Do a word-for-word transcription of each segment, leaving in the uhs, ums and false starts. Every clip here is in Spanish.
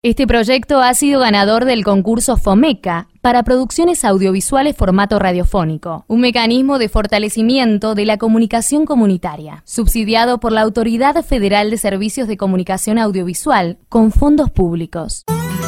Este proyecto ha sido ganador del concurso FOMECA para producciones audiovisuales formato radiofónico, un mecanismo de fortalecimiento de la comunicación comunitaria, subsidiado por la Autoridad Federal de Servicios de Comunicación Audiovisual con fondos públicos.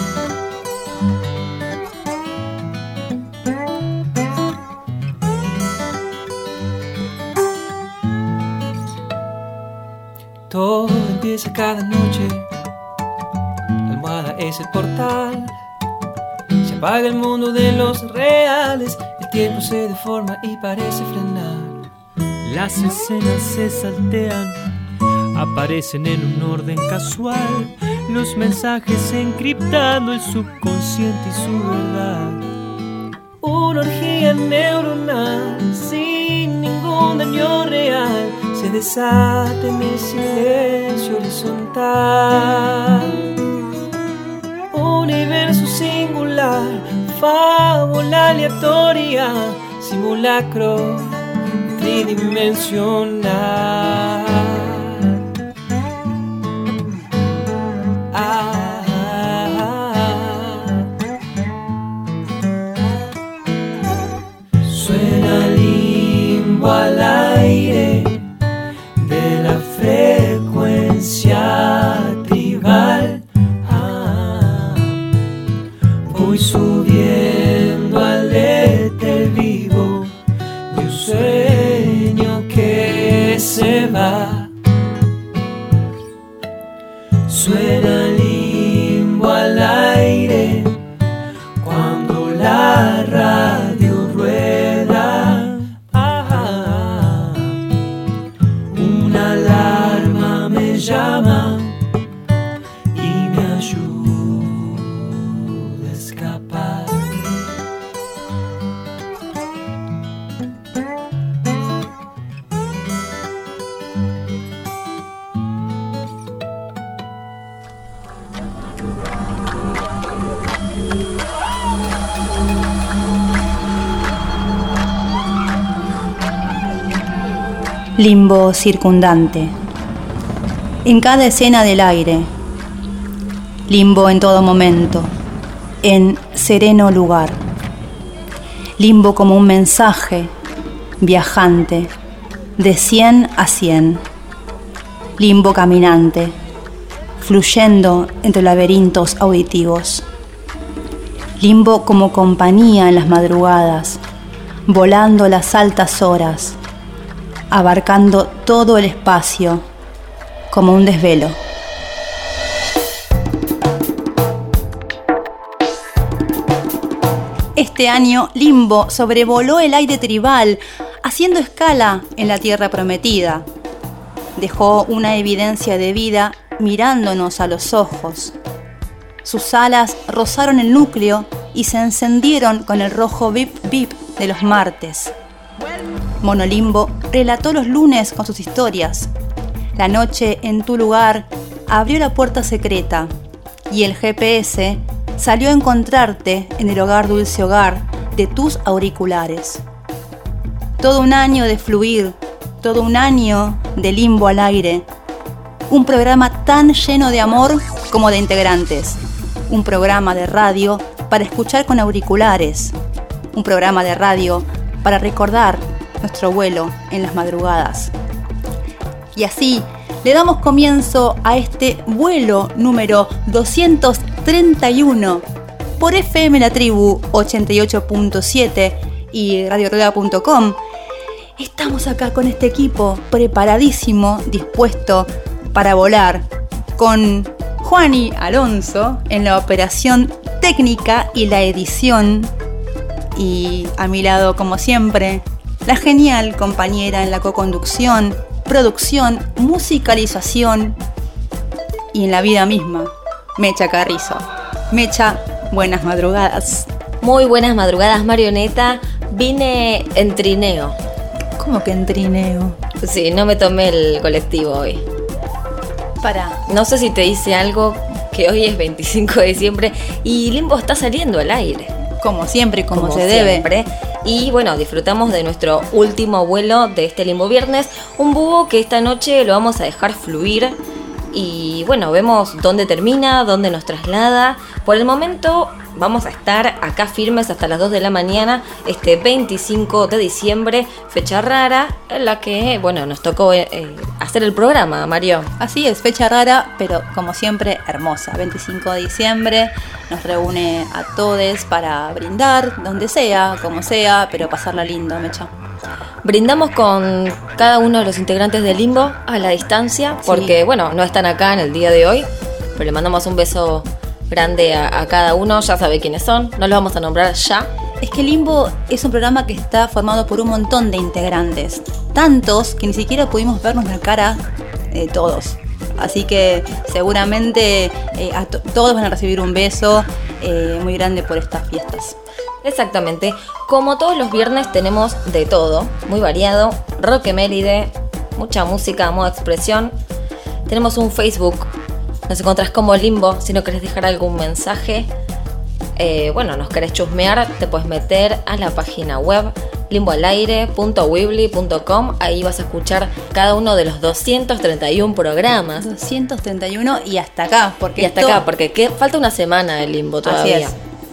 Todo empieza cada noche. La almohada es el portal. Se apaga el mundo de los reales. El tiempo se deforma y parece frenar. Las escenas se saltean, aparecen en un orden casual. Los mensajes encriptando el subconsciente y su verdad. Una orgía neuronal sin ningún daño real se desata en el silencio horizontal. Universo singular, fábula aleatoria, simulacro tridimensional. Ah, ah, ah. Suena limbo al aire de la frecuencia tribal. Ah, voy subiendo al éter vivo de un sueño que se va. Suena limbo al aire cuando la radio rueda. Ah, una alarma me llama y me ayuda a escapar. Limbo circundante. En cada escena del aire. Limbo en todo momento. En sereno lugar. Limbo como un mensaje viajante de cien a cien. Limbo caminante, fluyendo entre laberintos auditivos. Limbo como compañía en las madrugadas, volando las altas horas, abarcando todo el espacio como un desvelo. Este año, Limbo sobrevoló el aire tribal, haciendo escala en la tierra prometida. Dejó una evidencia de vida mirándonos a los ojos. Sus alas rozaron el núcleo y se encendieron con el rojo bip bip de los martes. Monolimbo relató los lunes con sus historias. La noche en tu lugar abrió la puerta secreta y el G P S salió a encontrarte en el hogar dulce hogar de tus auriculares. Todo un año de fluir, todo un año de limbo al aire. Un programa tan lleno de amor como de integrantes. Un programa de radio para escuchar con auriculares. Un programa de radio para recordar nuestro vuelo en las madrugadas. Y así le damos comienzo a este vuelo número doscientos treinta y uno por F M La Tribu ochenta y ocho punto siete y radio rueda punto com. Estamos acá con este equipo preparadísimo, dispuesto para volar, con Juani Alonso en la operación técnica y la edición, y a mi lado, como siempre, la genial compañera en la coconducción, producción, musicalización y en la vida misma, Mecha Carrizo. Mecha, buenas madrugadas. Muy buenas madrugadas, Marioneta. Vine en trineo. ¿Cómo que en trineo? Sí, no me tomé el colectivo hoy. Pará. No sé si te dice algo, que hoy es veinticinco de diciembre y Limbo está saliendo al aire. Como siempre, como, como se siempre. debe. Y bueno, disfrutamos de nuestro último vuelo de este Limbo Viernes. Un búho que esta noche lo vamos a dejar fluir y bueno, vemos dónde termina, dónde nos traslada. Por el momento vamos a estar acá firmes hasta las dos de la mañana, este veinticinco de diciembre, fecha rara en la que, bueno, nos tocó eh, hacer el programa, Mario. Así es, fecha rara, pero como siempre hermosa. veinticinco de diciembre nos reúne a todos para brindar, donde sea, como sea, pero pasarla lindo, Mecha. Brindamos con cada uno de los integrantes de Limbo a la distancia, porque, sí, bueno, no están acá en el día de hoy, pero le mandamos un beso grande a, a cada uno. Ya sabe quiénes son, no los vamos a nombrar ya. Es que Limbo es un programa que está formado por un montón de integrantes, tantos que ni siquiera pudimos vernos la cara eh, todos. Así que seguramente eh, a to- todos van a recibir un beso eh, muy grande por estas fiestas. Exactamente. Como todos los viernes tenemos de todo, muy variado, rock eméride, mucha música, moda expresión. Tenemos un Facebook, nos encontrás como Limbo. Si no querés dejar algún mensaje, eh, bueno, nos querés chusmear, te puedes meter a la página web limboalaire punto weebly punto com. Ahí vas a escuchar cada uno de los doscientos treinta y uno programas. doscientos treinta y uno y hasta acá, porque y hasta esto... acá, porque ¿qué? Falta una semana de Limbo todavía. Así es.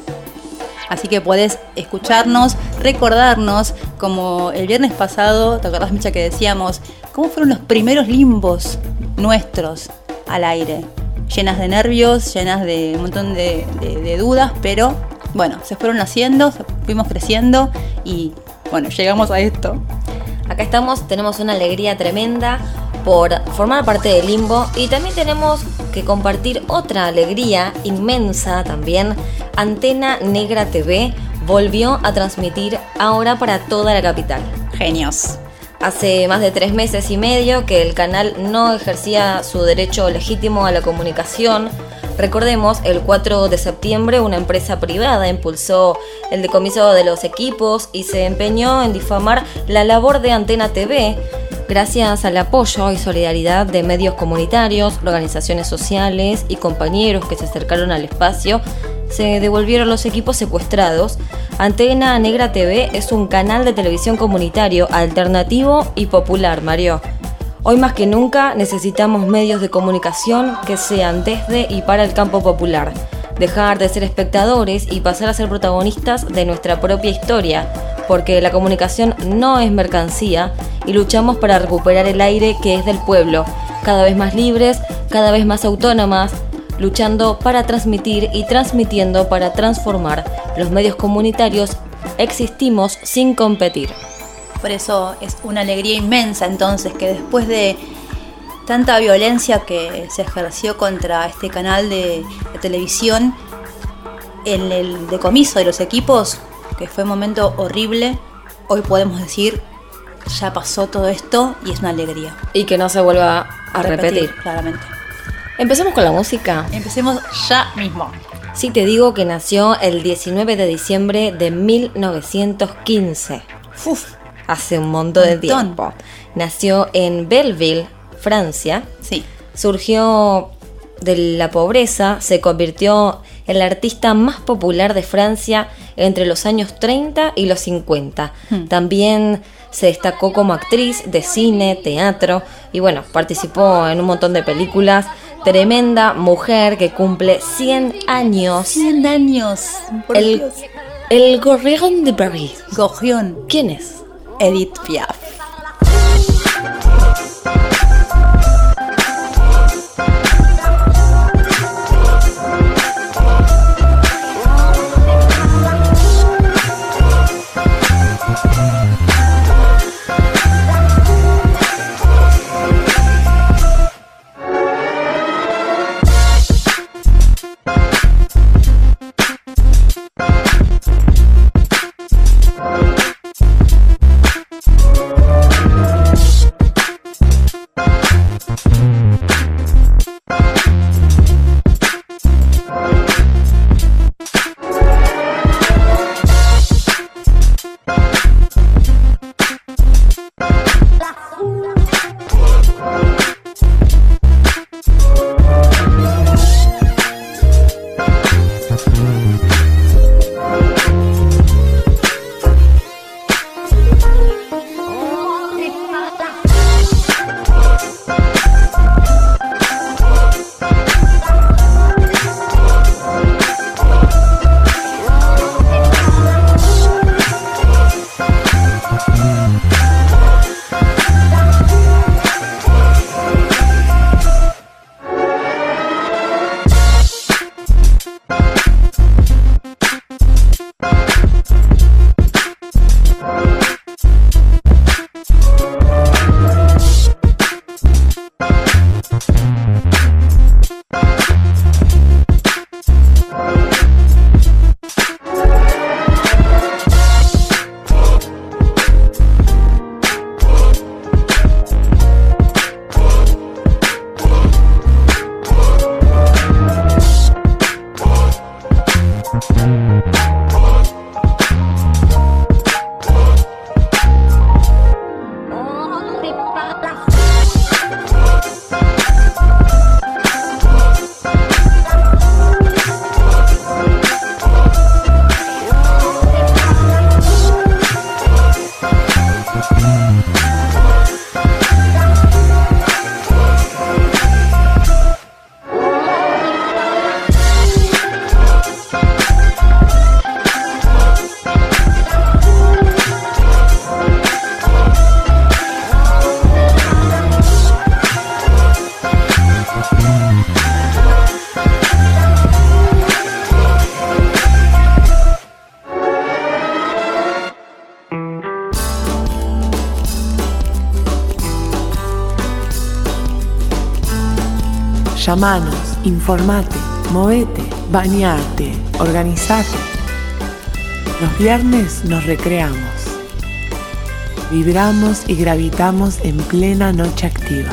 Así que podés escucharnos, recordarnos, como el viernes pasado, ¿te acordás, Micha, que decíamos cómo fueron los primeros limbos nuestros al aire? Llenas de nervios, llenas de un montón de, de, de dudas, pero bueno, se fueron haciendo, fuimos creciendo y bueno, llegamos a esto. Acá estamos, tenemos una alegría tremenda por formar parte de Limbo y también tenemos que compartir otra alegría inmensa también. Antena Negra T V volvió a transmitir ahora para toda la capital. Genios. Hace más de tres meses y medio que el canal no ejercía su derecho legítimo a la comunicación. Recordemos, el cuatro de septiembre una empresa privada impulsó el decomiso de los equipos y se empeñó en difamar la labor de Antena T V. Gracias al apoyo y solidaridad de medios comunitarios, organizaciones sociales y compañeros que se acercaron al espacio, se devolvieron los equipos secuestrados. Antena Negra T V es un canal de televisión comunitario, alternativo y popular, Mario. Hoy más que nunca necesitamos medios de comunicación que sean desde y para el campo popular. Dejar de ser espectadores y pasar a ser protagonistas de nuestra propia historia, porque la comunicación no es mercancía y luchamos para recuperar el aire que es del pueblo, cada vez más libres, cada vez más autónomas, luchando para transmitir y transmitiendo para transformar. Los medios comunitarios existimos sin competir. Por eso es una alegría inmensa entonces que después de tanta violencia que se ejerció contra este canal de, de televisión, en el decomiso de los equipos, que fue un momento horrible, hoy podemos decir, ya pasó todo esto y es una alegría. Y que no se vuelva a, a repetir. repetir. Claramente. Empecemos con la música. Empecemos ya mismo. Sí, te digo que nació el diecinueve de diciembre de mil novecientos quince. Uf, hace un montón de un montón. tiempo. Nació en Belleville, Francia. Sí. Surgió de la pobreza, se convirtió en la artista más popular de Francia entre los años treinta y los cincuenta. Hmm. También se destacó como actriz de cine, teatro y bueno, participó en un montón de películas. Tremenda mujer que cumple cien años. cien años. Por el, Dios. el Gorrión de París. Gorrión. ¿Quién es? Edith Piaf. Llamanos, informate, movete, bañate, organizate. Los viernes nos recreamos. Vibramos y gravitamos en plena noche activa.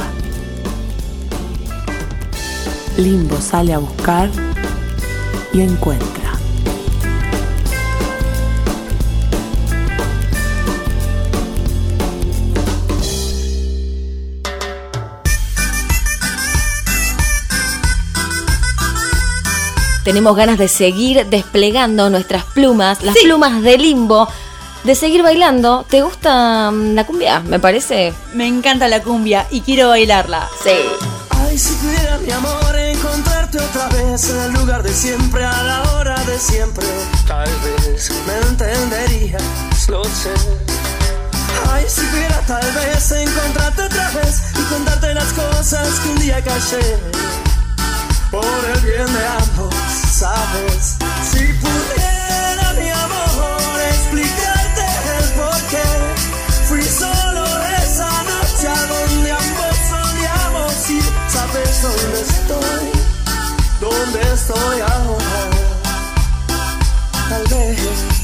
Limbo sale a buscar y encuentra. Tenemos ganas de seguir desplegando nuestras plumas, las sí. plumas de Limbo, de seguir bailando. ¿Te gusta la cumbia? Me parece. Me encanta la cumbia y quiero bailarla. Sí. Ay, si pudiera, mi amor, encontrarte otra vez en el lugar de siempre, a la hora de siempre, tal vez me entenderías, lo sé. Ay, si pudiera tal vez encontrarte otra vez y contarte las cosas que un día callé, por el bien de ambos, ¿sabes? Si pudiera, mi amor, explicarte el porqué, fui solo esa noche a donde ambos solíamos ir. ¿Sabes dónde estoy? ¿Dónde estoy ahora? Tal vez.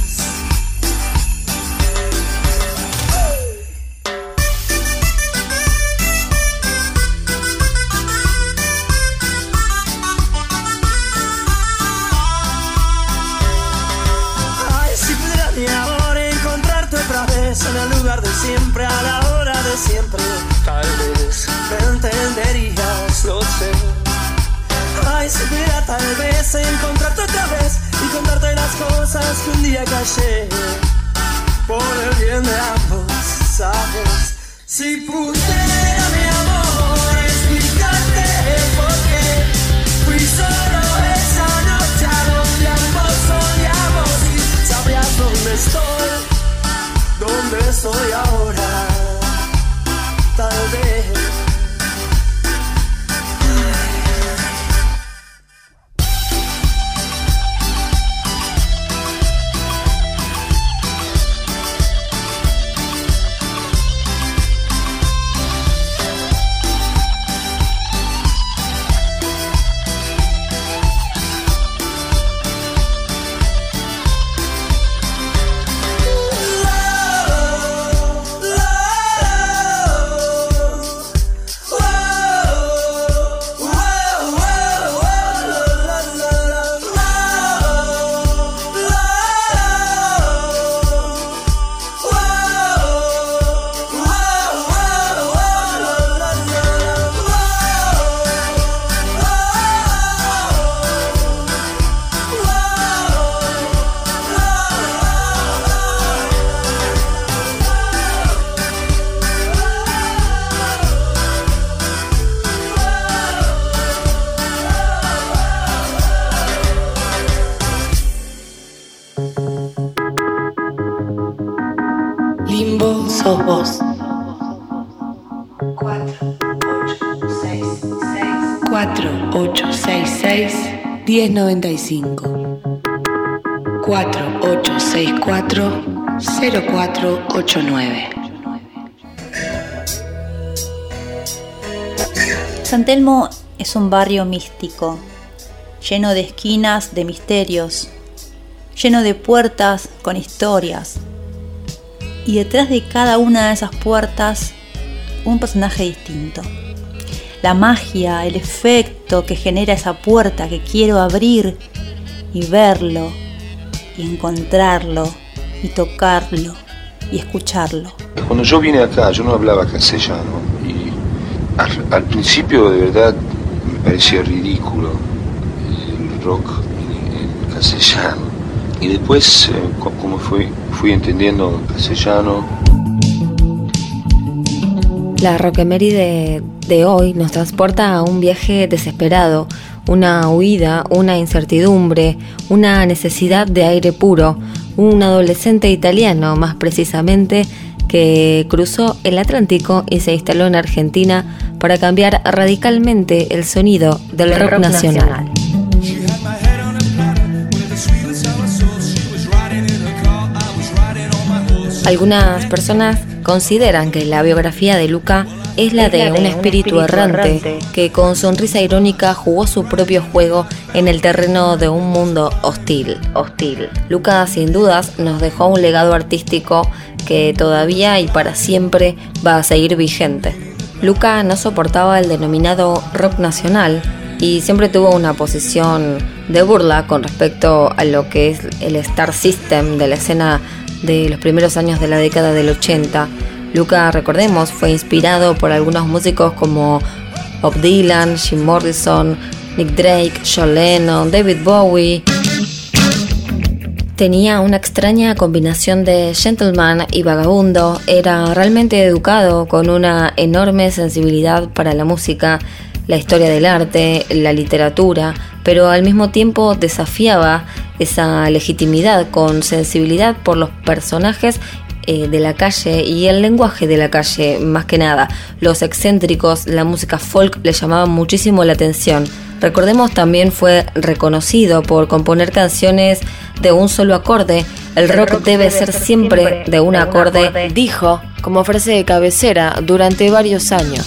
En el lugar de siempre, a la hora de siempre, tal vez me entenderías, lo sé. Ay, si pudiera tal vez encontrarte otra vez y contarte las cosas que un día callé, por el bien de ambos, ¿sabes? Si pudiera, mi amor, explicarte el porqué, fui solo esa noche a donde ambos solíamos ir. Sabrías dónde estoy, ¿dónde estoy ahora? Tal vez. Limbo sos vos. cuatro ocho seis seis diez noventa y cinco. cuatro ocho seis cuatro cero cuatro ocho nueve. San Telmo es un barrio místico, lleno de esquinas de misterios, lleno de puertas con historias. Y detrás de cada una de esas puertas, un personaje distinto. La magia, el efecto que genera esa puerta que quiero abrir y verlo, y encontrarlo, y tocarlo, y escucharlo. Cuando yo vine acá, yo no hablaba castellano, y al, al principio de verdad me parecía ridículo el rock en, en castellano. Y después, eh, como fui, fui entendiendo el castellano. La Rockemary de, de hoy nos transporta a un viaje desesperado, una huida, una incertidumbre, una necesidad de aire puro, un adolescente italiano más precisamente que cruzó el Atlántico y se instaló en Argentina para cambiar radicalmente el sonido del rock, rock nacional. nacional. Algunas personas consideran que la biografía de Luca es la de un espíritu errante que con sonrisa irónica jugó su propio juego en el terreno de un mundo hostil. hostil. Luca, sin dudas, nos dejó un legado artístico que todavía y para siempre va a seguir vigente. Luca no soportaba el denominado rock nacional y siempre tuvo una posición de burla con respecto a lo que es el Star System de la escena de los primeros años de la década del ochenta. Luca, recordemos, fue inspirado por algunos músicos como Bob Dylan, Jim Morrison, Nick Drake, John Lennon, David Bowie. Tenía una extraña combinación de gentleman y vagabundo, era realmente educado, con una enorme sensibilidad para la música, la historia del arte, la literatura, pero al mismo tiempo desafiaba esa legitimidad con sensibilidad por los personajes eh, de la calle y el lenguaje de la calle, más que nada. Los excéntricos, la música folk le llamaban muchísimo la atención. Recordemos, también fue reconocido por componer canciones de un solo acorde. El rock, el rock debe, debe ser siempre, siempre de un de acorde, acorde, dijo, como frase de cabecera durante varios años.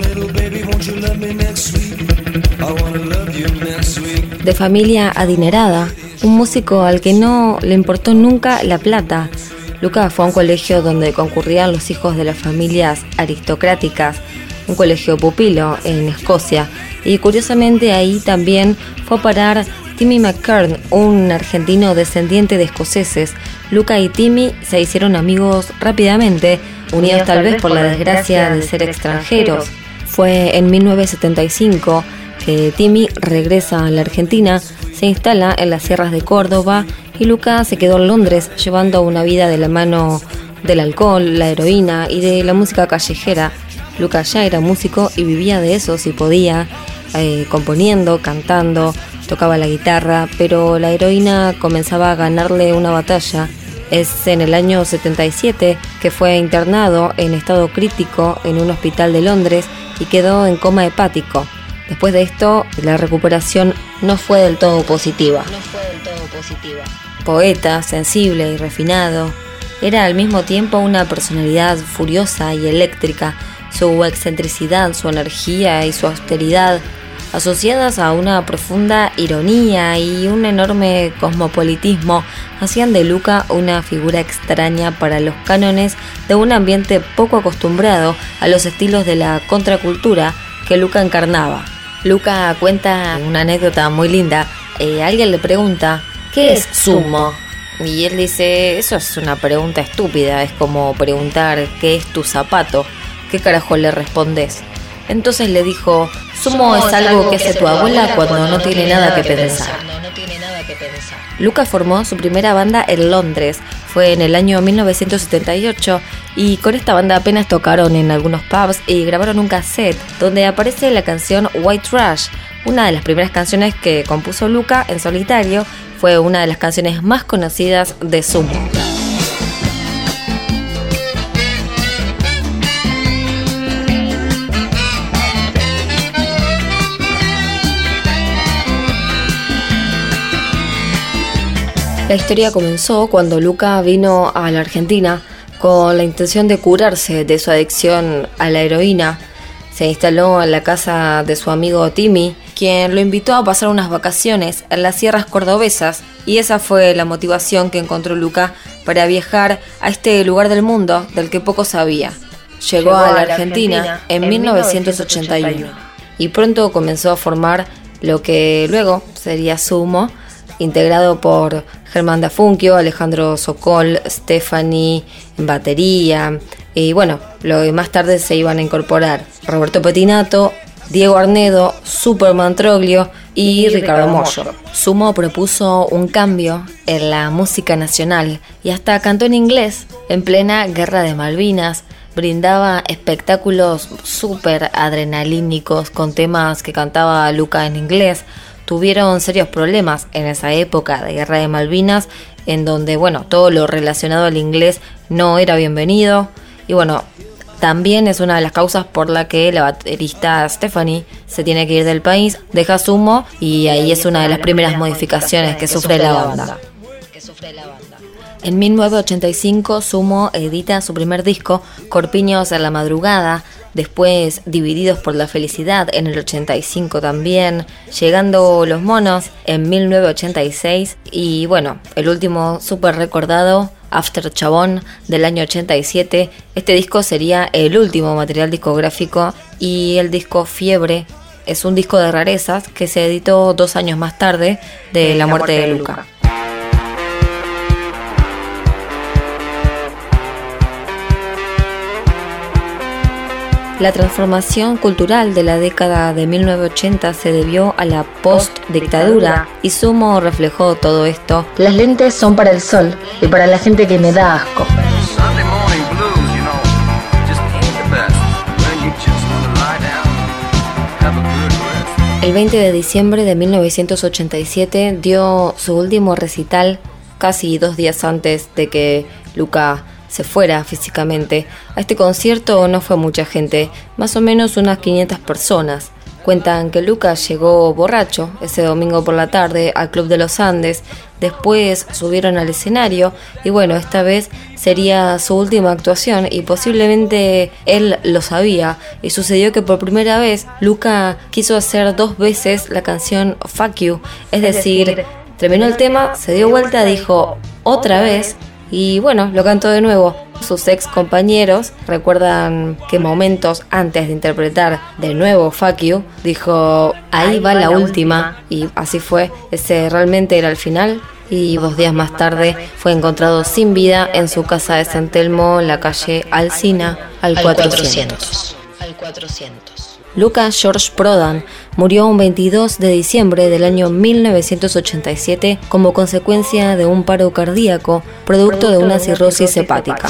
De familia adinerada, un músico al que no le importó nunca la plata. Luca fue a un colegio donde concurrían los hijos de las familias aristocráticas, un colegio pupilo en Escocia, y curiosamente ahí también fue a parar Timmy McKern, un argentino descendiente de escoceses. Luca y Timmy se hicieron amigos rápidamente, unidos tal vez por la desgracia de ser extranjeros. Fue en mil novecientos setenta y cinco que Timmy regresa a la Argentina, se instala en las sierras de Córdoba y Luca se quedó en Londres llevando una vida de la mano del alcohol, la heroína y de la música callejera. Luca ya era músico y vivía de eso si podía, eh, componiendo, cantando, tocaba la guitarra, pero la heroína comenzaba a ganarle una batalla. Es en el año setenta y siete que fue internado en estado crítico en un hospital de Londres y quedó en coma hepático. Después de esto, la recuperación no fue del todo positiva. No fue del todo positiva. Poeta, sensible y refinado, era al mismo tiempo una personalidad furiosa y eléctrica. Su excentricidad, su energía y su austeridad, asociadas a una profunda ironía y un enorme cosmopolitismo, hacían de Luca una figura extraña para los cánones de un ambiente poco acostumbrado a los estilos de la contracultura que Luca encarnaba. Luca cuenta una anécdota muy linda. Eh, alguien le pregunta, ¿qué es sumo? Y él dice, eso es una pregunta estúpida, es como preguntar, ¿qué es tu zapato? ¿Qué carajo le respondes? Entonces le dijo, sumo es algo que hace tu abuela cuando no tiene nada que pensar. Luca formó su primera banda en Londres, fue en el año mil novecientos setenta y ocho, y con esta banda apenas tocaron en algunos pubs y grabaron un cassette donde aparece la canción White Trash, una de las primeras canciones que compuso Luca en solitario. Fue una de las canciones más conocidas de Sumo. La historia comenzó cuando Luca vino a la Argentina con la intención de curarse de su adicción a la heroína. Se instaló en la casa de su amigo Timmy, quien lo invitó a pasar unas vacaciones en las sierras cordobesas, y esa fue la motivación que encontró Luca para viajar a este lugar del mundo del que poco sabía. Llegó, Llegó a la Argentina, Argentina en, en mil novecientos ochenta y uno y pronto comenzó a formar lo que luego sería Sumo, integrado por Germán Dafunquio, Alejandro Sokol, Stephanie en batería, y bueno, lo que más tarde se iban a incorporar Roberto Petinato, Diego Arnedo, Superman Troglio y, y Ricardo Mollo. Sumo propuso un cambio en la música nacional y hasta cantó en inglés en plena Guerra de Malvinas. Brindaba espectáculos súper adrenalínicos con temas que cantaba Luca en inglés. Tuvieron serios problemas en esa época de Guerra de Malvinas, en donde, bueno, todo lo relacionado al inglés no era bienvenido. Y bueno, también es una de las causas por la que la baterista Stephanie se tiene que ir del país, deja Sumo, y ahí es una de las primeras modificaciones que sufre la banda. En mil novecientos ochenta y cinco, Sumo edita su primer disco, Corpiños en la madrugada. después Divididos por la Felicidad en el ochenta y cinco también, llegando Los Monos en mil novecientos ochenta y seis y bueno, el último súper recordado, After Chabón del año ochenta y siete. Este disco sería el último material discográfico y el disco Fiebre es un disco de rarezas que se editó dos años más tarde de, de la, muerte la muerte de Luca. La transformación cultural de la década de mil novecientos ochenta se debió a la post-dictadura y Sumo reflejó todo esto. Las lentes son para el sol y para la gente que me da asco. El veinte de diciembre de mil novecientos ochenta y siete dio su último recital casi dos días antes de que Luca se fuera físicamente. A este concierto no fue mucha gente, más o menos unas quinientas personas. Cuentan que Luca llegó borracho ese domingo por la tarde al Club de los Andes, después subieron al escenario y bueno, esta vez sería su última actuación y posiblemente él lo sabía y sucedió que por primera vez Luca quiso hacer dos veces la canción Fuck You, es decir, terminó el tema, se dio vuelta, dijo otra vez y bueno, lo cantó de nuevo. Sus ex compañeros recuerdan que momentos antes de interpretar de nuevo Fuck You, dijo ahí va la última y así fue, ese realmente era el final. Y dos días más tarde fue encontrado sin vida en su casa de San Telmo, en la calle Alsina, al cuatrocientos. Al cuatrocientos. Luca George Prodan murió un veintidós de diciembre del año mil novecientos ochenta y siete como consecuencia de un paro cardíaco producto de una cirrosis hepática.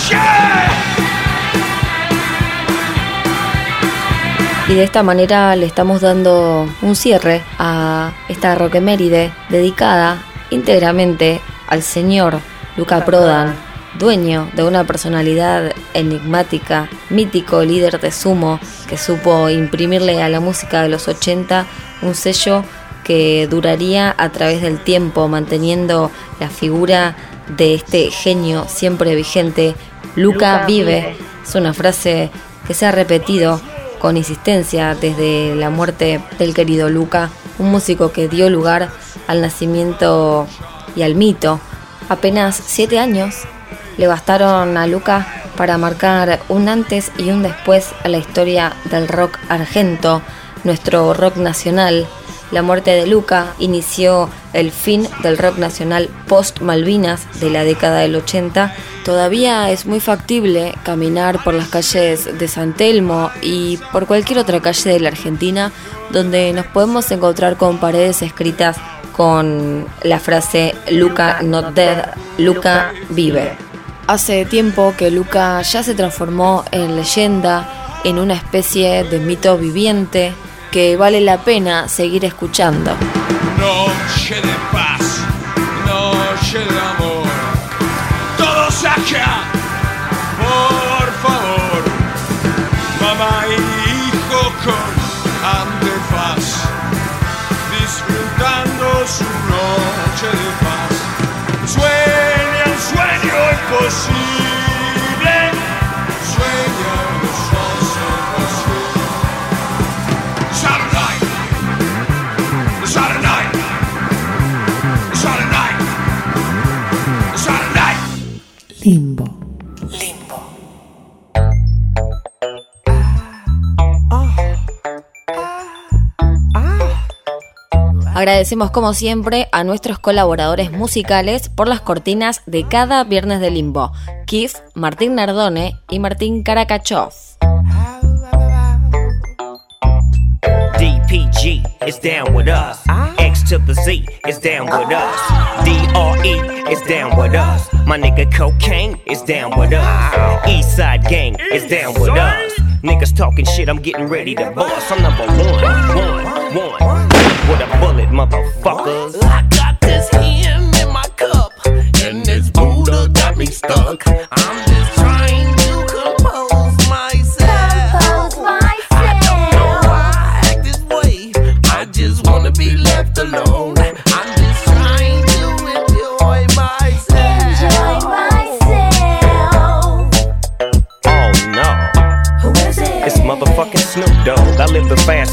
Y de esta manera le estamos dando un cierre a esta rockeméride dedicada íntegramente al señor Luca Prodan, dueño de una personalidad enigmática, mítico líder de Sumo, que supo imprimirle a la música de los ochenta un sello que duraría a través del tiempo, manteniendo la figura de este genio siempre vigente. Luca vive, es una frase que se ha repetido con insistencia desde la muerte del querido Luca, un músico que dio lugar al nacimiento y al mito. Apenas siete años le bastaron a Luca para marcar un antes y un después a la historia del rock argento, nuestro rock nacional. La muerte de Luca inició el fin del rock nacional post-Malvinas de la década del ochenta. Todavía es muy factible caminar por las calles de San Telmo y por cualquier otra calle de la Argentina donde nos podemos encontrar con paredes escritas con la frase Luca not dead, Luca vive. Hace tiempo que Luca ya se transformó en leyenda, en una especie de mito viviente que vale la pena seguir escuchando. Noche de paz, noche de amor, todos acá, por favor, mamá y hijo con antifaz, disfrutando su noche de paz. Sueña un sueño imposible, sueña los once posible. Saturday night, Saturday night, Saturday night, Saturday night. Limbo. Limbo. Agradecemos como siempre a nuestros colaboradores musicales por las cortinas de cada viernes de Limbo, Keith, Martín Nardone y Martín Karakachov. D P G is down with us. X to the Z is down with us. D R E is down with us. My nigga Cocaine is down with us. Eastside Gang is down with us. Niggas talking shit, I'm getting ready to bust. I'm number one, one, one. With a bullet, motherfuckers. I got this hymn in my cup, and this Buddha got me stuck. I'm just trying to compose myself. Compose myself. I don't know why I act this way. I just wanna be left alone. I'm just trying to enjoy myself. Enjoy myself. Oh no. Who is it? It's motherfucker.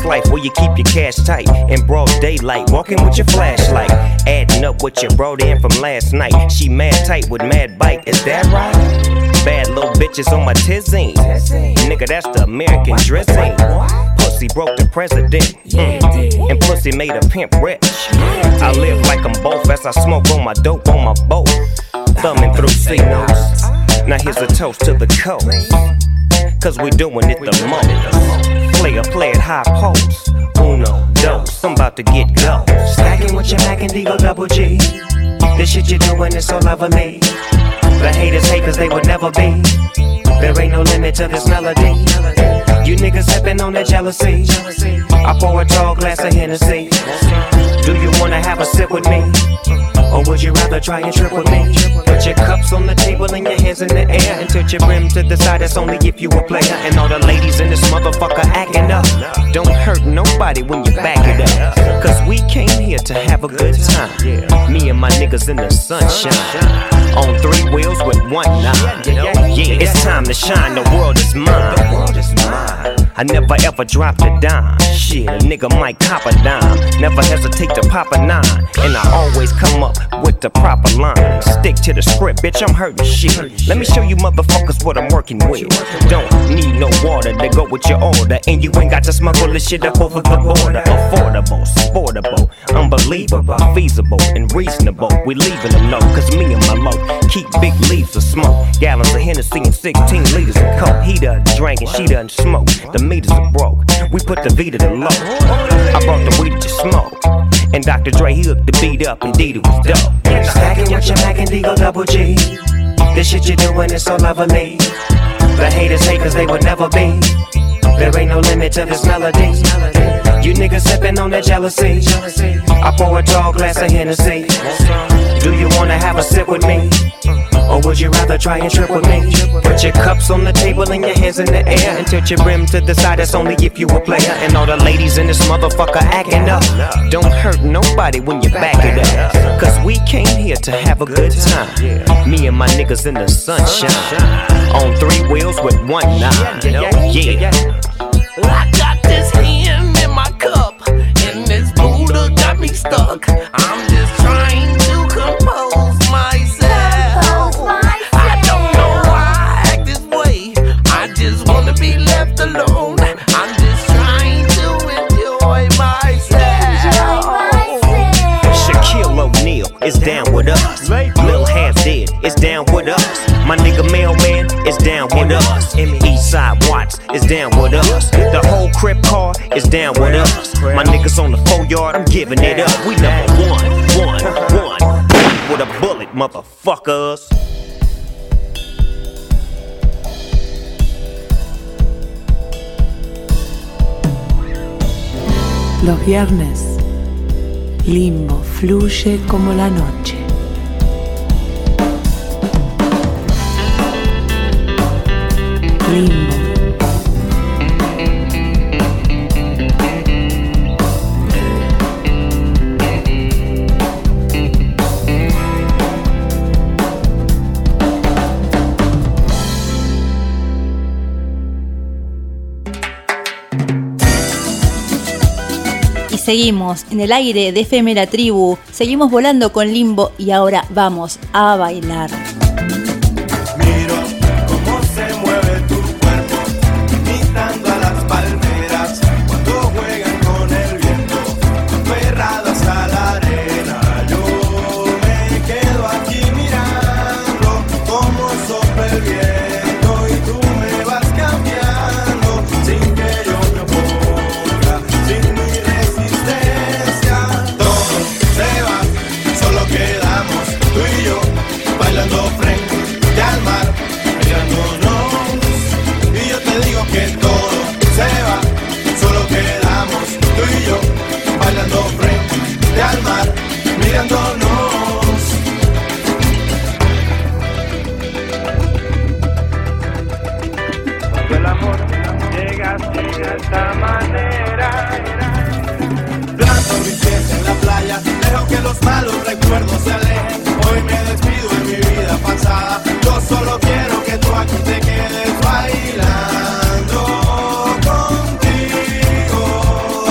life where you keep your cash tight. In broad daylight, walking with your flashlight. Adding up what you brought in from last night. She mad tight with mad bite, is that right? Bad little bitches on my tizine. Nigga, that's the American dressing. Pussy broke the president, mm. and pussy made a pimp rich. I live like I'm both as I smoke on my dope on my boat. Thumbing through C-notes. Now here's a toast to the coast, cause we doing it the most. Play a play at high post. Uno, dos, I'm about to get go. Stacking with your Mac and Digo double G. This shit you're doing is so lovely. The haters hate cause they would never be. There ain't no limit to this melody. You niggas sippin' on that jealousy. I pour a tall glass of Hennessy. Do you wanna have a sip with me? Or would you rather try and trip with me? Put your cups on the table and your hands in the air and tilt your rim to the side, that's only if you a player. And all the ladies in this motherfucker acting up. Don't hurt nobody when you back it up. Cause we came here to have a good time. Me and my niggas in the sunshine. On three wheels with one nine. Yeah, it's time to shine, the world is mine. I never ever dropped a dime. Shit, a nigga might cop a dime. Never hesitate to pop a nine. And I always come up with the proper line. Stick to the script, bitch, I'm hurting shit. Let me show you motherfuckers what I'm working with. Don't need no water to go with your order. And you ain't got to smuggle this shit up over the border. Affordable, sportable, unbelievable, feasible, and reasonable. We leaving them low, cause me and my low keep big leaves of smoke. Gallons of Hennessy and sixteen liters of coke. He done drank and she done smoke. The meters are broke. We put the V to the low. I brought the weed to smoke. And Doctor Dre, he hooked the beat up, indeed it was dope. Stacking with your Mac and Digo double G. This shit you doing is so lovely. The haters hate cause they would never be. There ain't no limit to this melody. You niggas sippin' on that jealousy. I pour a tall glass of Hennessy. Do you wanna have a sip with me? Or would you rather try and trip with me? Put your cups on the table and your hands in the air and tilt your rim to the side, that's only if you a player. And all the ladies in this motherfucker acting up. Don't hurt nobody when you back it up. Cause we came here to have a good time. Me and my niggas in the sunshine. On three wheels with one nine. Yeah. I got this hand in my cup, and this Buddha got me stuck. I'm just trying to compose myself. I don't know why I act this way. I just wanna be left alone. I'm just trying to enjoy myself. Shaquille O'Neal is down with us. Lil Half Dead is down with us. My nigga Mailman is down with us. Eastside Watts is down with us. The whole Crip car is down with us. My niggas on the four yard, I'm giving it up. We number one, one, one. With a bullet, motherfuckers. Los viernes, Limbo fluye como la noche. Limbo. Y seguimos en el aire de F M La Tribu, seguimos volando con Limbo y ahora vamos a bailar. Bailando contigo.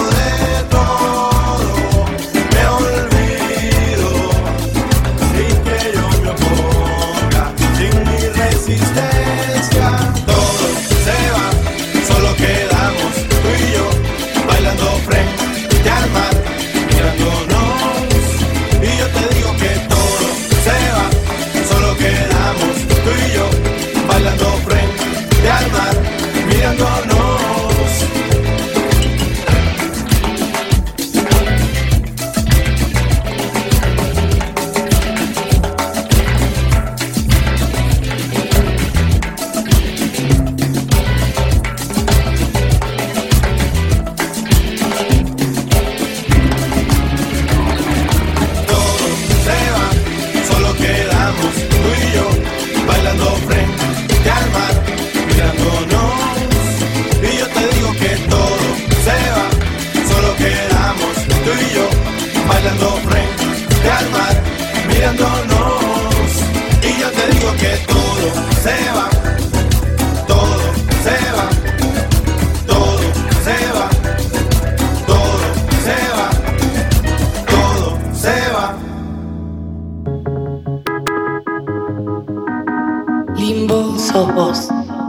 Limbo sos vos.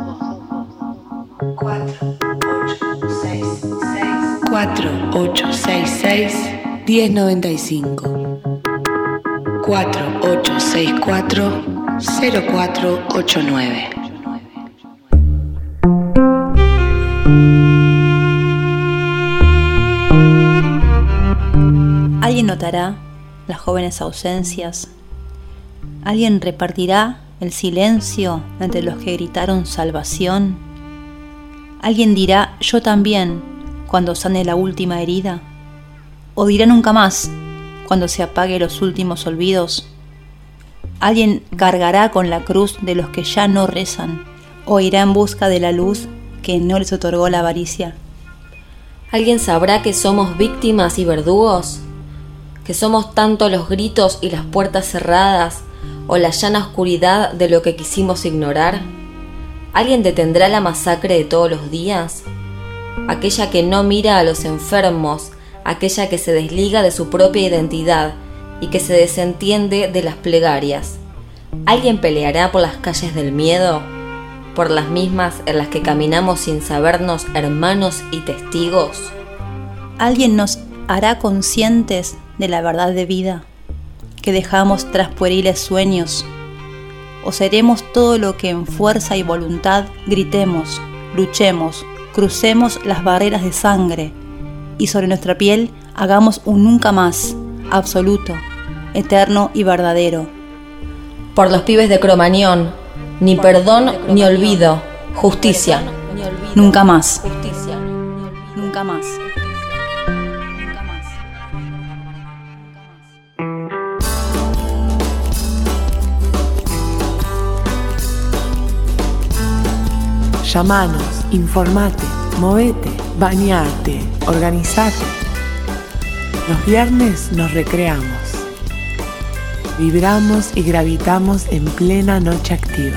cuatro ocho seis seis, diez noventa y cinco. cuatro ocho seis cuatro, cero cuatro ocho nueve. ¿Alguien notará las jóvenes ausencias? ¿Alguien repartirá el silencio entre los que gritaron salvación? ¿Alguien dirá yo también cuando sane la última herida? ¿O dirá nunca más cuando se apague los últimos olvidos? ¿Alguien cargará con la cruz de los que ya no rezan? ¿O irá en busca de la luz que no les otorgó la avaricia? ¿Alguien sabrá que somos víctimas y verdugos? ¿Que somos tanto los gritos y las puertas cerradas o la llana oscuridad de lo que quisimos ignorar? ¿Alguien detendrá la masacre de todos los días? Aquella que no mira a los enfermos, aquella que se desliga de su propia identidad y que se desentiende de las plegarias. ¿Alguien peleará por las calles del miedo? ¿Por las mismas en las que caminamos sin sabernos hermanos y testigos? ¿Alguien nos hará conscientes de la verdad de vida que dejamos tras pueriles sueños? ¿O seremos todo lo que en fuerza y voluntad gritemos, luchemos, crucemos las barreras de sangre y sobre nuestra piel hagamos un nunca más, absoluto, eterno y verdadero? Por los pibes de Cromañón, ni perdón ni olvido, justicia. Nunca más. Nunca más. Llamanos, informate, movete, bañate, organizate. Los viernes nos recreamos. Vibramos y gravitamos en plena noche activa.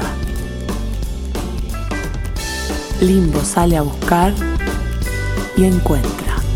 Limbo sale a buscar y encuentra.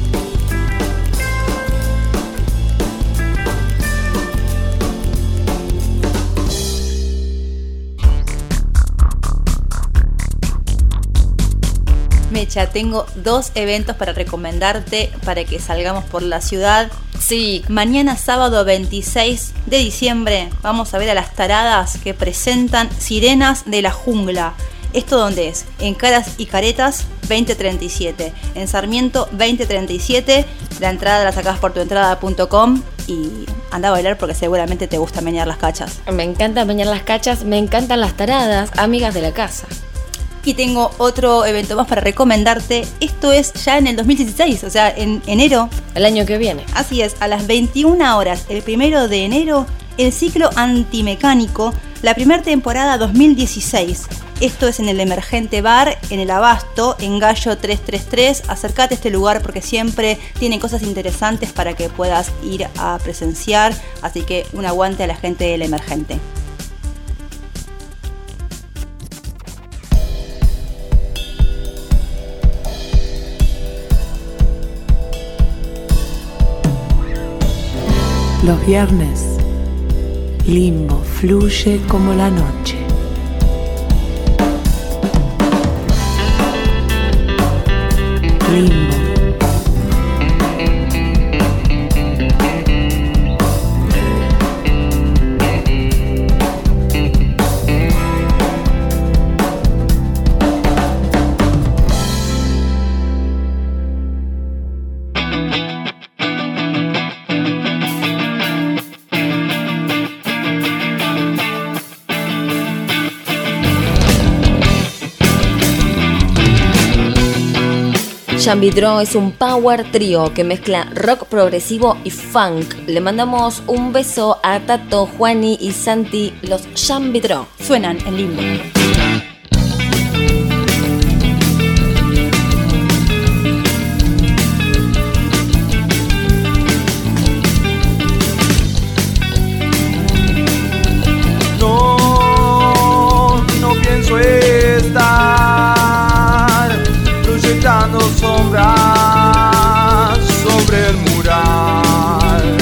Mecha, tengo dos eventos para recomendarte para que salgamos por la ciudad. Sí. Mañana sábado veintiséis de diciembre vamos a ver a las taradas que presentan Sirenas de la Jungla. ¿Esto dónde es? En Caras y Caretas veinte treinta y siete. En Sarmiento veinte treinta y siete. La entrada la sacás por tu entrada punto com y anda a bailar porque seguramente te gusta menear las cachas. Me encanta menear las cachas, me encantan las taradas, amigas de la casa. Y tengo otro evento más para recomendarte. Esto es ya en el dos mil dieciséis, o sea, en enero. El año que viene. Así es, a las veintiuna horas, el primero de enero, el ciclo antimecánico, la primera temporada dos mil dieciséis. Esto es en el Emergente Bar, en el Abasto, en Gallo trescientos treinta y tres. Acércate a este lugar porque siempre tiene cosas interesantes para que puedas ir a presenciar. Así que un aguante a la gente del Emergente. Los viernes, Limbo fluye como la noche. Limbo. Jambidro es un power trío que mezcla rock progresivo y funk. Le mandamos un beso a Tato, Juani y Santi, los Jambidro. Suenan en Limbo. No, no pienso estar proyectando sombras sobre el mural,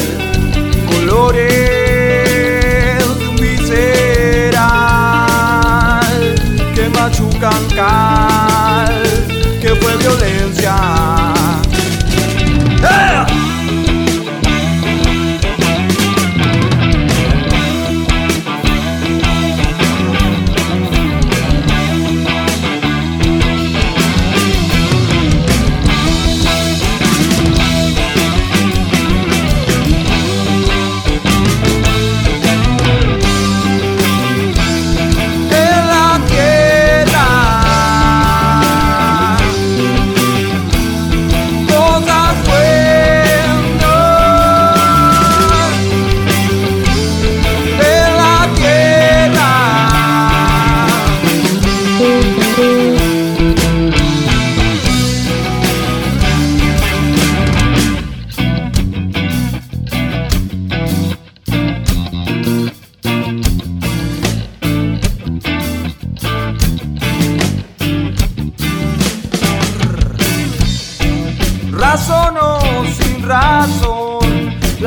colores visceral,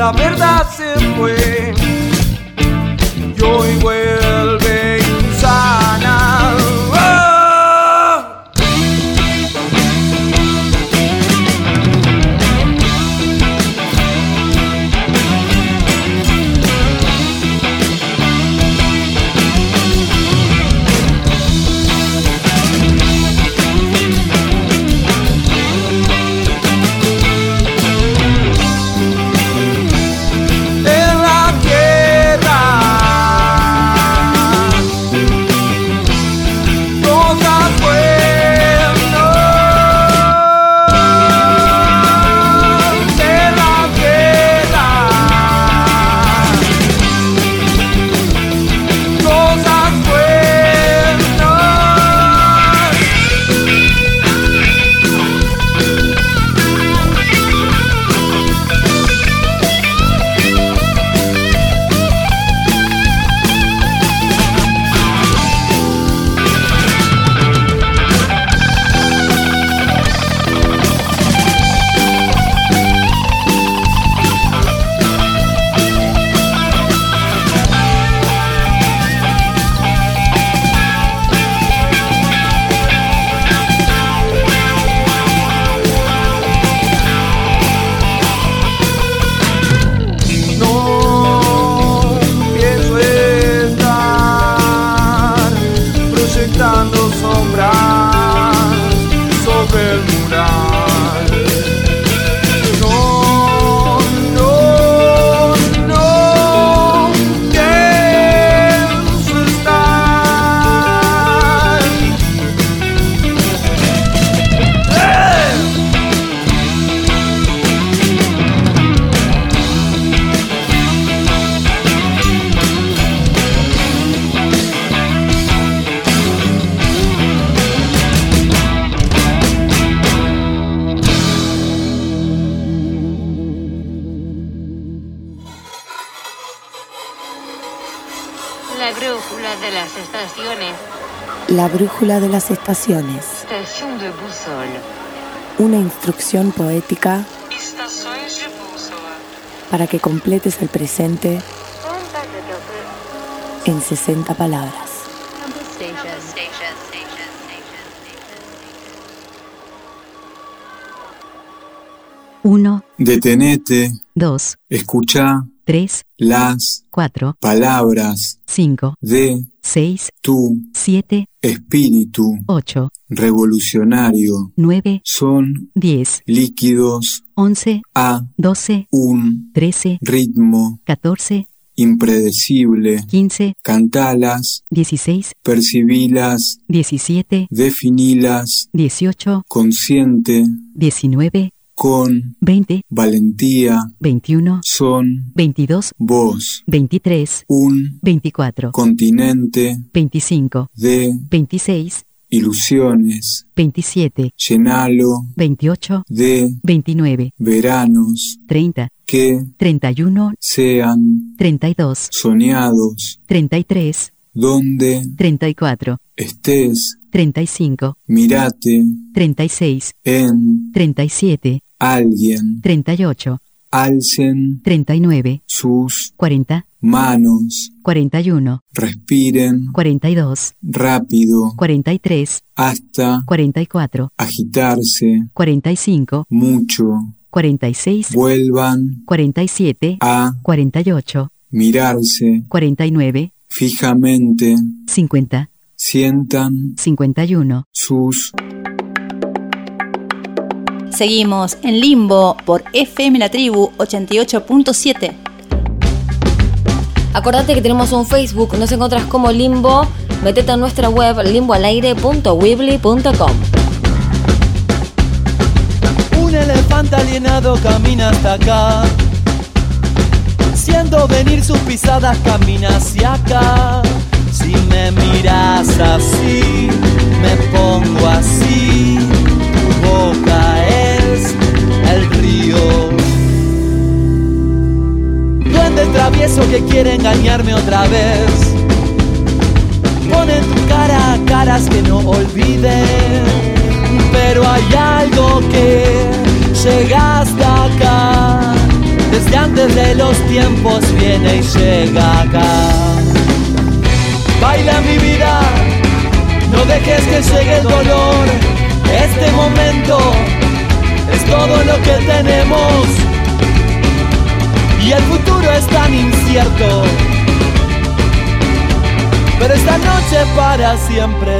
la verdad se fue y hoy vuelve insana. ¡Oh! La brújula de las estaciones. La brújula de las estaciones. Station de boussole. Una instrucción poética Estações de bússola. para que completes el presente en sesenta palabras. Uno. Detenete. Dos. Escuchá. Tres. Las. Cuatro. Palabras. Cinco. De. Seis. Tú. Siete. Espíritu. Ocho. Revolucionario. Nueve. Son. Diez. Líquidos. Once. A. Doce. Un. Trece. Ritmo. Catorce. Impredecible. Quince. Cantalas. Dieciséis. Percibilas. Diecisiete. Definilas. Dieciocho. Consciente. Diecinueve. Con. Veinte. Valentía. Veintiuno. Son. Veintidós. Vos. Veintitrés. Un. Veinticuatro. Continente. Veinticinco. De. Veintiséis. Ilusiones. Veintisiete. Llenalo. Veintiocho. De. Veintinueve. Veranos. Treinta. Que. Treinta y uno. Sean. Treinta y dos. Soñados. Treinta y tres. Donde. Treinta y cuatro. Estés. Treinta y cinco. Mirate. Treinta y seis. En. Treinta y siete. Alguien. Treinta y ocho. Alcen. Treinta y nueve. Sus. Cuarenta. Manos. Cuarenta y uno. Respiren. Cuarenta y dos. Rápido. Cuarenta y tres. Hasta. Cuarenta y cuatro. Agitarse. Cuarenta y cinco. Mucho. Cuarenta y seis. Vuelvan. Cuarenta y siete. A. Cuarenta y ocho. Mirarse. Cuarenta y nueve. Fijamente. Cincuenta. Sientan. Cincuenta y uno. Sus. Seguimos en Limbo por F M La Tribu ochenta y ocho punto siete. Acordate que tenemos un Facebook, nos encontrás como Limbo. Metete a nuestra web limboalaire punto weebly punto com. Un elefante alienado camina hasta acá. Siendo venir sus pisadas, camina hacia acá. Si me miras así, me pongo así. Tu boca es el río. Duende travieso que quiere engañarme otra vez. Pone en tu cara caras que no olvide. Pero hay algo que llega hasta acá. desde antes de los tiempos viene y llega acá. Baila mi vida, no dejes que llegue el dolor. Este momento es todo lo que tenemos y el futuro es tan incierto, pero esta noche para siempre.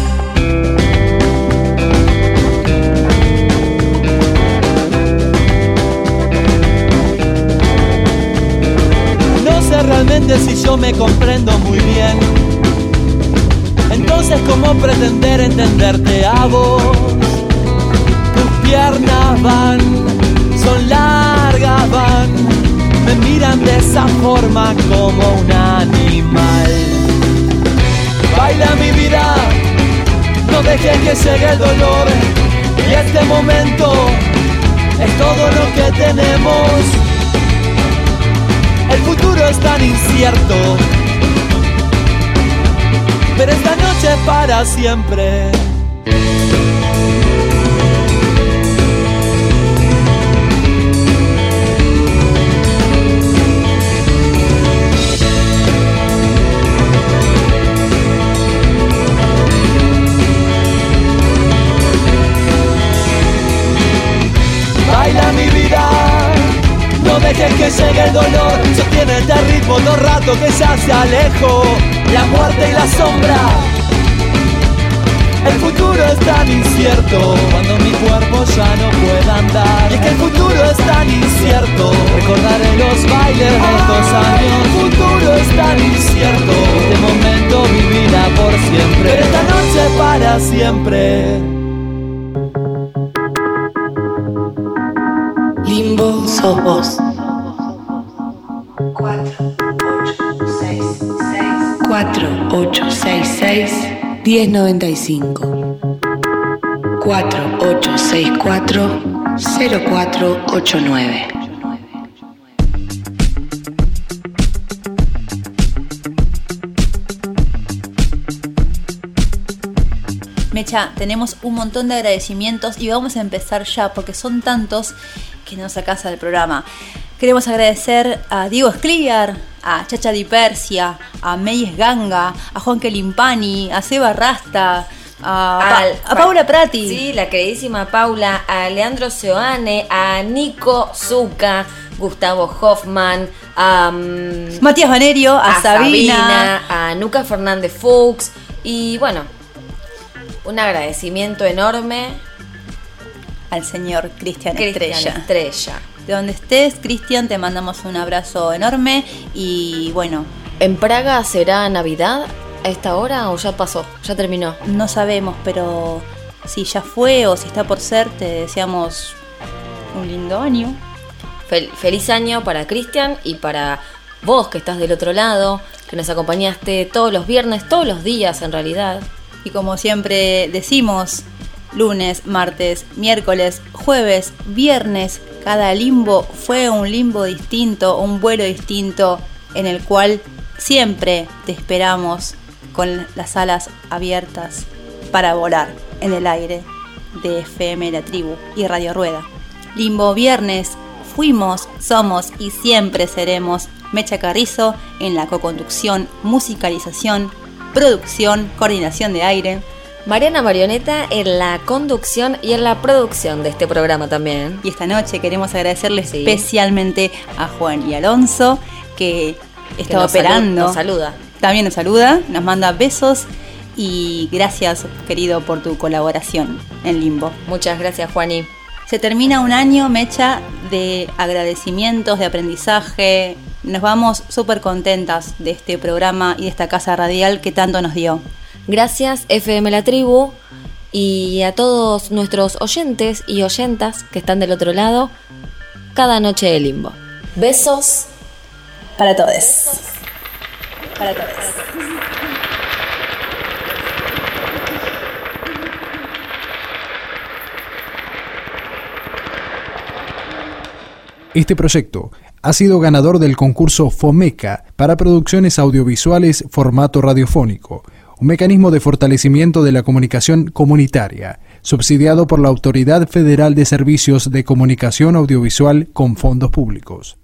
No sé realmente si yo me comprendo muy bien, entonces ¿cómo pretender entenderte a vos? Tus piernas van, son largas van, me miran de esa forma como un animal. Baila mi vida, no dejes que llegue el dolor, y este momento es todo lo que tenemos. El futuro es tan incierto, pero esta noche es para siempre. Baila mi vida, no dejes que llegue el dolor, sostiene este ritmo todo rato que ya se alejó. La muerte y la sombra, el futuro es tan incierto, cuando mi cuerpo ya no pueda andar. Y es que el futuro es tan incierto, recordaré los bailes de estos años. El futuro es tan incierto, este momento vivirá por siempre, pero esta noche para siempre. Limbo sos vos. cuatro ocho seis seis, diez noventa y cinco. cuatro ocho seis cuatro, cero cuatro ocho nueve. Mecha, tenemos un montón de agradecimientos y vamos a empezar ya porque son tantos que nos sacás del programa. Queremos agradecer a Diego Escliar, a Chacha Di Persia, a Meyes Ganga, a Juan Kelimpani, a Seba Rasta, a, Al, pa, a Paula Prati. Sí, la queridísima Paula, a Leandro Seoane, a Nico Zucca, Gustavo Hoffman, a um, Matías Vanerio, a, a Sabina. Sabina, a Nuca Fernández Fuchs y bueno, un agradecimiento enorme al señor Cristian Estrella. Estrella. De donde estés, Cristian, te mandamos un abrazo enorme y bueno. ¿En Praga será Navidad a esta hora o ya pasó? ¿Ya terminó? No sabemos, pero si ya fue o si está por ser, te deseamos un lindo año. Fel- feliz año para Cristian y para vos que estás del otro lado, que nos acompañaste todos los viernes, todos los días en realidad. Y como siempre decimos, lunes, martes, miércoles, jueves, viernes, cada limbo fue un limbo distinto, un vuelo distinto en el cual siempre te esperamos con las alas abiertas para volar en el aire de F M La Tribu y Radio Rueda. Limbo viernes, fuimos, somos y siempre seremos Mecha Carrizo en la coconducción, musicalización, producción, coordinación de aire. Mariana Marioneta en la conducción y en la producción de este programa también. Y esta noche queremos agradecerle sí. especialmente a Juan y Alonso, que está nos operando. Salu- nos saluda. También nos saluda, nos manda besos y gracias, querido, por tu colaboración en Limbo. Muchas gracias, Juani. Se termina un año, Mecha, de agradecimientos, de aprendizaje. Nos vamos súper contentas de este programa y de esta casa radial que tanto nos dio. Gracias F M La Tribu y a todos nuestros oyentes y oyentas que están del otro lado cada noche de Limbo. Besos para todos. Para todos. Este proyecto ha sido ganador del concurso FOMECA para producciones audiovisuales formato radiofónico, un mecanismo de fortalecimiento de la comunicación comunitaria, subsidiado por la Autoridad Federal de Servicios de Comunicación Audiovisual con fondos públicos.